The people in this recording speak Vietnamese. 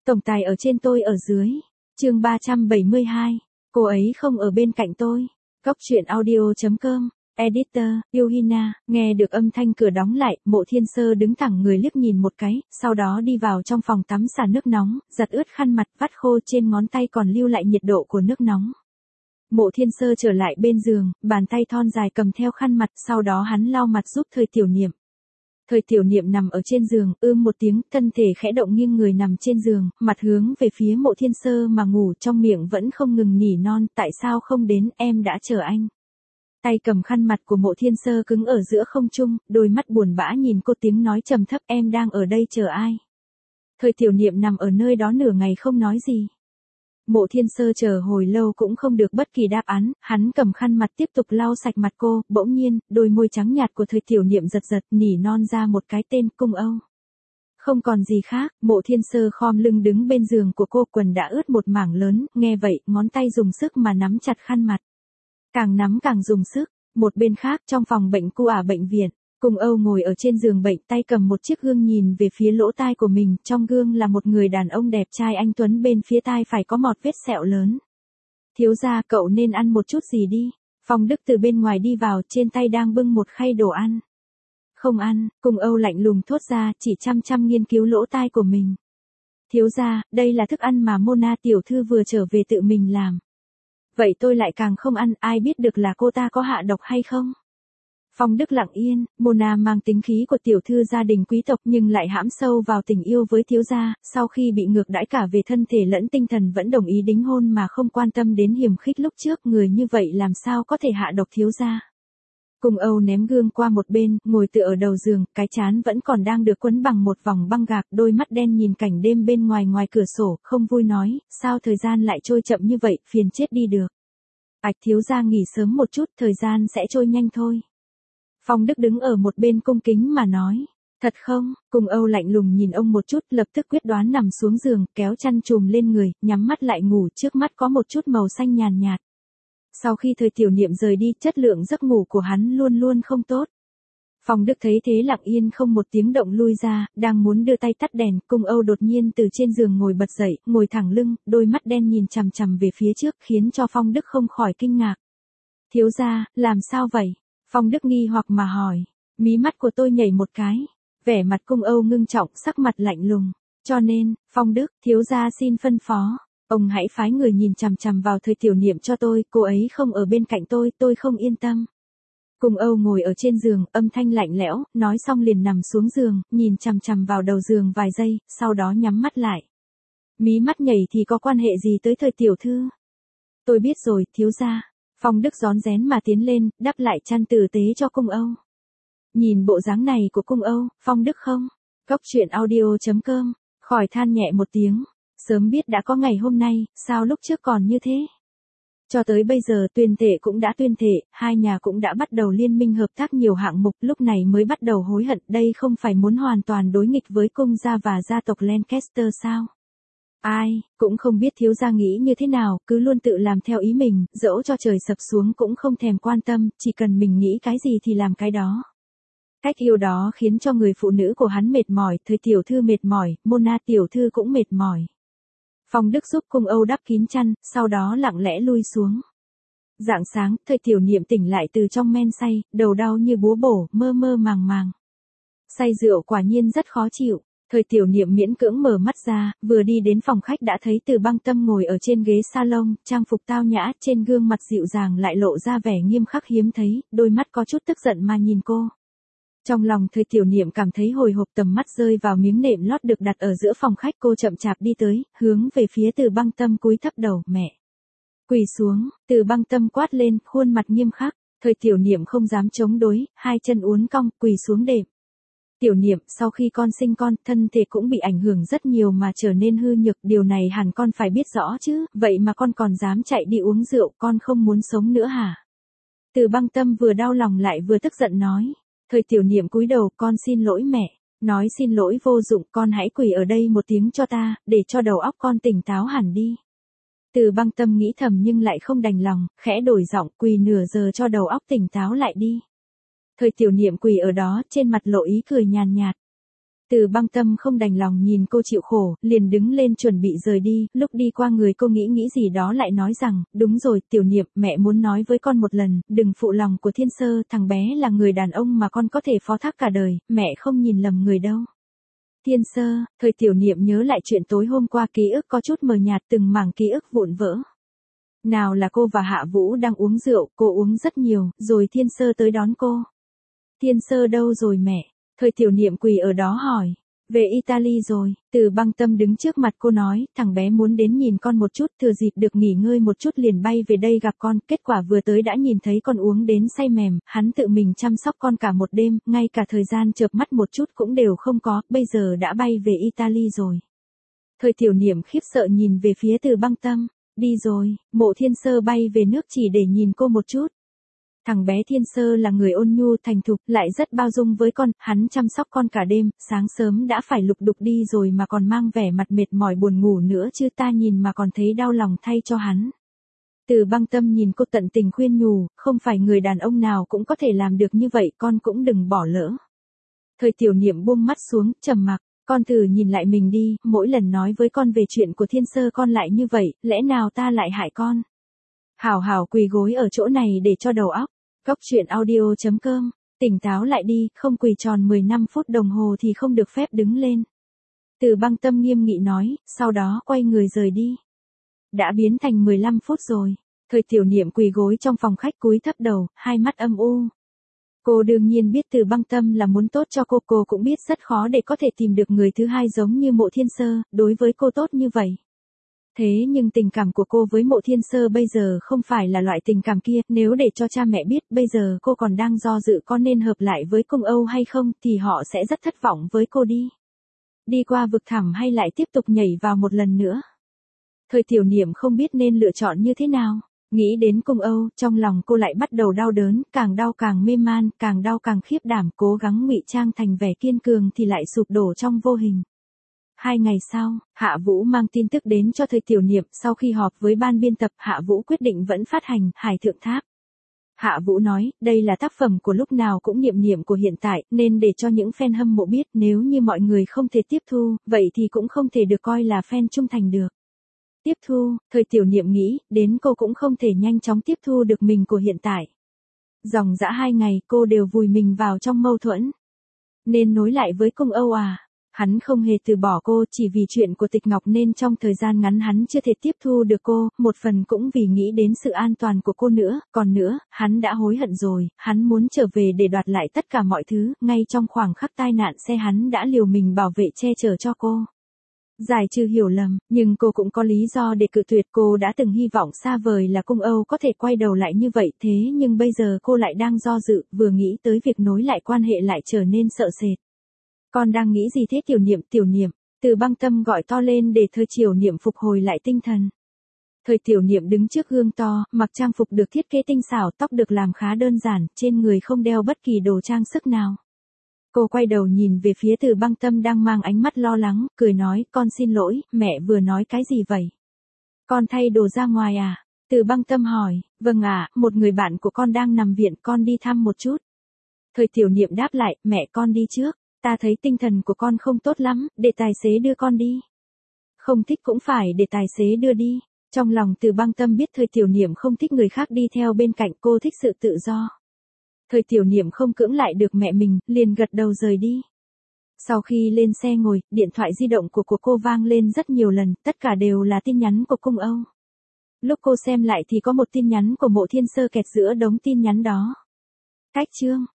Tổng tài ở trên tôi ở dưới. Chương 372. Cô ấy không ở bên cạnh tôi. Góc truyện audio.com. Editor, Yuhina, nghe được âm thanh cửa đóng lại, Mộ Thiên Sơ đứng thẳng người liếc nhìn một cái, sau đó đi vào trong phòng tắm xả nước nóng, giặt ướt khăn mặt, vắt khô trên ngón tay còn lưu lại nhiệt độ của nước nóng. Mộ Thiên Sơ trở lại bên giường, bàn tay thon dài cầm theo khăn mặt, sau đó hắn lau mặt giúp Thời Tiểu Niệm. Thời Tiểu Niệm nằm ở trên giường, một tiếng, thân thể khẽ động nghiêng người nằm trên giường, mặt hướng về phía Mộ Thiên Sơ mà ngủ, trong miệng vẫn không ngừng nỉ non, tại sao không đến, em đã chờ anh. Tay cầm khăn mặt của Mộ Thiên Sơ cứng ở giữa không trung, đôi mắt buồn bã nhìn cô, tiếng nói trầm thấp, em đang ở đây chờ ai. Thời Tiểu Niệm nằm ở nơi đó nửa ngày không nói gì. Mộ Thiên Sơ chờ hồi lâu cũng không được bất kỳ đáp án, hắn cầm khăn mặt tiếp tục lau sạch mặt cô, bỗng nhiên, đôi môi trắng nhạt của Thời Tiểu Niệm giật giật, nỉ non ra một cái tên, Cung Âu. Không còn gì khác, Mộ Thiên Sơ khom lưng đứng bên giường của cô, quần đã ướt một mảng lớn, nghe vậy, ngón tay dùng sức mà nắm chặt khăn mặt. Càng nắm càng dùng sức. Một bên khác, trong phòng bệnh bệnh viện, Cung Âu ngồi ở trên giường bệnh, tay cầm một chiếc gương nhìn về phía lỗ tai của mình, trong gương là một người đàn ông đẹp trai anh tuấn, bên phía tai phải có một vết sẹo lớn. Thiếu gia, cậu nên ăn một chút gì đi. Phong Đức từ bên ngoài đi vào, trên tay đang bưng một khay đồ ăn. Không ăn, Cung Âu lạnh lùng thốt ra, chỉ chăm chăm nghiên cứu lỗ tai của mình. Thiếu gia, đây là thức ăn mà Mona tiểu thư vừa trở về tự mình làm. Vậy tôi lại càng không ăn, ai biết được là cô ta có hạ độc hay không? Phong Đức lặng yên, Mona mang tính khí của tiểu thư gia đình quý tộc nhưng lại hãm sâu vào tình yêu với thiếu gia, sau khi bị ngược đãi cả về thân thể lẫn tinh thần vẫn đồng ý đính hôn mà không quan tâm đến hiềm khích lúc trước, người như vậy làm sao có thể hạ độc thiếu gia. Cung Âu ném gương qua một bên, ngồi tựa ở đầu giường, cái trán vẫn còn đang được quấn bằng một vòng băng gạc, đôi mắt đen nhìn cảnh đêm bên ngoài ngoài cửa sổ, không vui nói, sao thời gian lại trôi chậm như vậy, phiền chết đi được. Ạch thiếu gia nghỉ sớm một chút, thời gian sẽ trôi nhanh thôi. Phong Đức đứng ở một bên cung kính mà nói, thật không? Cung Âu lạnh lùng nhìn ông một chút, lập tức quyết đoán nằm xuống giường, kéo chăn trùm lên người, nhắm mắt lại ngủ, trước mắt có một chút màu xanh nhàn nhạt. Sau khi Thời Tiểu Niệm rời đi, chất lượng giấc ngủ của hắn luôn luôn không tốt. Phong Đức thấy thế lặng yên không một tiếng động lui ra, đang muốn đưa tay tắt đèn, Cung Âu đột nhiên từ trên giường ngồi bật dậy, ngồi thẳng lưng, đôi mắt đen nhìn chằm chằm về phía trước, khiến cho Phong Đức không khỏi kinh ngạc. Thiếu gia, làm sao vậy? Phong Đức nghi hoặc mà hỏi. Mí mắt của tôi nhảy một cái. Vẻ mặt Cung Âu ngưng trọng, sắc mặt lạnh lùng. Cho nên, Phong Đức, thiếu gia xin phân phó. Ông hãy phái người nhìn chằm chằm vào Thời Tiểu Niệm cho tôi, cô ấy không ở bên cạnh tôi không yên tâm. Cung Âu ngồi ở trên giường, âm thanh lạnh lẽo, nói xong liền nằm xuống giường, nhìn chằm chằm vào đầu giường vài giây, sau đó nhắm mắt lại. Mí mắt nhảy thì có quan hệ gì tới Thời tiểu thư? Tôi biết rồi, thiếu gia. Phong Đức rón rén mà tiến lên, đắp lại chăn tử tế cho Cung Âu. Nhìn bộ dáng này của Cung Âu, Phong Đức không? Góc truyện audio.com, khỏi than nhẹ một tiếng. Sớm biết đã có ngày hôm nay, sao lúc trước còn như thế? Cho tới bây giờ tuyên thệ cũng đã tuyên thệ, hai nhà cũng đã bắt đầu liên minh hợp tác nhiều hạng mục, lúc này mới bắt đầu hối hận, đây không phải muốn hoàn toàn đối nghịch với cung gia và gia tộc Lancaster sao? Ai, cũng không biết thiếu gia nghĩ như thế nào, cứ luôn tự làm theo ý mình, dẫu cho trời sập xuống cũng không thèm quan tâm, chỉ cần mình nghĩ cái gì thì làm cái đó. Cách yêu đó khiến cho người phụ nữ của hắn mệt mỏi, Thời tiểu thư mệt mỏi, Mona tiểu thư cũng mệt mỏi. Phong Đức giúp Cung Âu đắp kín chăn, sau đó lặng lẽ lui xuống. Rạng sáng, Thời Tiểu Niệm tỉnh lại từ trong men say, đầu đau như búa bổ, mơ mơ màng màng. Say rượu quả nhiên rất khó chịu. Thời Tiểu Niệm miễn cưỡng mở mắt ra, vừa đi đến phòng khách đã thấy Từ Băng Tâm ngồi ở trên ghế salon, trang phục tao nhã, trên gương mặt dịu dàng lại lộ ra vẻ nghiêm khắc hiếm thấy, đôi mắt có chút tức giận mà nhìn cô. Trong lòng Thời Tiểu Niệm cảm thấy hồi hộp, tầm mắt rơi vào miếng nệm lót được đặt ở giữa phòng khách, cô chậm chạp đi tới, hướng về phía Từ Băng Tâm cúi thấp đầu, mẹ. Quỳ xuống, Từ Băng Tâm quát lên, khuôn mặt nghiêm khắc, Thời Tiểu Niệm không dám chống đối, hai chân uốn cong, quỳ xuống đệm. Tiểu Niệm, sau khi con sinh con, thân thể cũng bị ảnh hưởng rất nhiều mà trở nên hư nhược, điều này hẳn con phải biết rõ chứ, vậy mà con còn dám chạy đi uống rượu, con không muốn sống nữa hả? Từ Băng Tâm vừa đau lòng lại vừa tức giận nói. Thời Tiểu Niệm cúi đầu, con xin lỗi mẹ. Nói xin lỗi vô dụng, con hãy quỳ ở đây một tiếng cho ta, để cho đầu óc con tỉnh táo hẳn đi. Từ Băng Tâm nghĩ thầm nhưng lại không đành lòng, khẽ đổi giọng, quỳ nửa giờ cho đầu óc tỉnh táo lại đi. Thời Tiểu Niệm quỳ ở đó, trên mặt lộ ý cười nhàn nhạt. Từ Băng Tâm không đành lòng nhìn cô chịu khổ, liền đứng lên chuẩn bị rời đi, lúc đi qua người cô nghĩ gì đó lại nói rằng, đúng rồi, Tiểu Niệm, mẹ muốn nói với con một lần, đừng phụ lòng của Thiên Sơ, thằng bé là người đàn ông mà con có thể phó thác cả đời, mẹ không nhìn lầm người đâu. Thiên Sơ, thời Tiểu Niệm nhớ lại chuyện tối hôm qua, ký ức có chút mờ nhạt, từng mảng ký ức vụn vỡ. Nào là cô và Hạ Vũ đang uống rượu, cô uống rất nhiều, rồi Thiên Sơ tới đón cô. Thiên Sơ đâu rồi mẹ? Thời Tiểu Niệm quỳ ở đó hỏi. Về Italy rồi, Từ Băng Tâm đứng trước mặt cô nói, thằng bé muốn đến nhìn con một chút, thừa dịp được nghỉ ngơi một chút liền bay về đây gặp con, kết quả vừa tới đã nhìn thấy con uống đến say mềm, hắn tự mình chăm sóc con cả một đêm, ngay cả thời gian chợp mắt một chút cũng đều không có, bây giờ đã bay về Italy rồi. Thời Tiểu Niệm khiếp sợ nhìn về phía Từ Băng Tâm, đi rồi, Mộ Thiên Sơ bay về nước chỉ để nhìn cô một chút. Thằng bé Thiên Sơ là người ôn nhu thành thục, lại rất bao dung với con, hắn chăm sóc con cả đêm, sáng sớm đã phải lục đục đi rồi mà còn mang vẻ mặt mệt mỏi buồn ngủ nữa chứ, ta nhìn mà còn thấy đau lòng thay cho hắn. Từ Băng Tâm nhìn cô tận tình khuyên nhủ, không phải người đàn ông nào cũng có thể làm được như vậy, con cũng đừng bỏ lỡ. Thời Tiểu Niệm buông mắt xuống, trầm mặc, con thử nhìn lại mình đi, mỗi lần nói với con về chuyện của Thiên Sơ con lại như vậy, lẽ nào ta lại hại con? Hảo hảo quỳ gối ở chỗ này để cho đầu óc. Góc truyện audio.com, tỉnh táo lại đi, không quỳ tròn 15 phút đồng hồ thì không được phép đứng lên. Từ Băng Tâm nghiêm nghị nói, sau đó quay người rời đi. Đã biến thành 15 phút rồi. Thời Tiểu Niệm quỳ gối trong phòng khách cúi thấp đầu, hai mắt âm u. Cô đương nhiên biết Từ Băng Tâm là muốn tốt cho cô cũng biết rất khó để có thể tìm được người thứ hai giống như Mộ Thiên Sơ, đối với cô tốt như vậy. Thế nhưng tình cảm của cô với Mộ Thiên Sơ bây giờ không phải là loại tình cảm kia, nếu để cho cha mẹ biết bây giờ cô còn đang do dự có nên hợp lại với Cung Âu hay không thì họ sẽ rất thất vọng với cô đi. Đi qua vực thẳm hay lại tiếp tục nhảy vào một lần nữa. Thời Tiểu Niệm không biết nên lựa chọn như thế nào. Nghĩ đến Cung Âu, trong lòng cô lại bắt đầu đau đớn, càng đau càng mê man, càng đau càng khiếp đảm, cố gắng ngụy trang thành vẻ kiên cường thì lại sụp đổ trong vô hình. 2 ngày sau, Hạ Vũ mang tin tức đến cho Thời Tiểu Niệm, sau khi họp với ban biên tập, Hạ Vũ quyết định vẫn phát hành Hải Thượng Tháp. Hạ Vũ nói, đây là tác phẩm của lúc nào cũng niệm niệm của hiện tại, nên để cho những fan hâm mộ biết, nếu như mọi người không thể tiếp thu, vậy thì cũng không thể được coi là fan trung thành được. Tiếp thu, Thời Tiểu Niệm nghĩ, đến cô cũng không thể nhanh chóng tiếp thu được mình của hiện tại. Dòng dã 2 ngày cô đều vùi mình vào trong mâu thuẫn. Nên nối lại với Cung Âu à? Hắn không hề từ bỏ cô, chỉ vì chuyện của Tịch Ngọc nên trong thời gian ngắn hắn chưa thể tiếp thu được cô, một phần cũng vì nghĩ đến sự an toàn của cô nữa, còn nữa, hắn đã hối hận rồi, hắn muốn trở về để đoạt lại tất cả mọi thứ, ngay trong khoảng khắc tai nạn xe hắn đã liều mình bảo vệ che chở cho cô. Giải trừ hiểu lầm, nhưng cô cũng có lý do để cự tuyệt, cô đã từng hy vọng xa vời là Cung Âu có thể quay đầu lại như vậy, thế nhưng bây giờ cô lại đang do dự, vừa nghĩ tới việc nối lại quan hệ lại trở nên sợ sệt. Con đang nghĩ gì thế Tiểu Niệm, Từ Băng Tâm gọi to lên để Thời Tiểu Niệm phục hồi lại tinh thần. Thời Tiểu Niệm đứng trước gương to, mặc trang phục được thiết kế tinh xảo, tóc được làm khá đơn giản, trên người không đeo bất kỳ đồ trang sức nào. Cô quay đầu nhìn về phía Từ Băng Tâm đang mang ánh mắt lo lắng, cười nói, con xin lỗi, mẹ vừa nói cái gì vậy? Con thay đồ ra ngoài à? Từ Băng Tâm hỏi, vâng ạ, một người bạn của con đang nằm viện, con đi thăm một chút. Thời Tiểu Niệm đáp lại, mẹ con đi trước. Ta thấy tinh thần của con không tốt lắm, để tài xế đưa con đi. Không thích cũng phải để tài xế đưa đi. Trong lòng Từ Băng Tâm biết Thời Tiểu Niệm không thích người khác đi theo bên cạnh, cô thích sự tự do. Thời Tiểu Niệm không cưỡng lại được mẹ mình, liền gật đầu rời đi. Sau khi lên xe ngồi, điện thoại di động của cô vang lên rất nhiều lần, tất cả đều là tin nhắn của Cung Âu. Lúc cô xem lại thì có một tin nhắn của Mộ Thiên Sơ kẹt giữa đống tin nhắn đó. Cách chương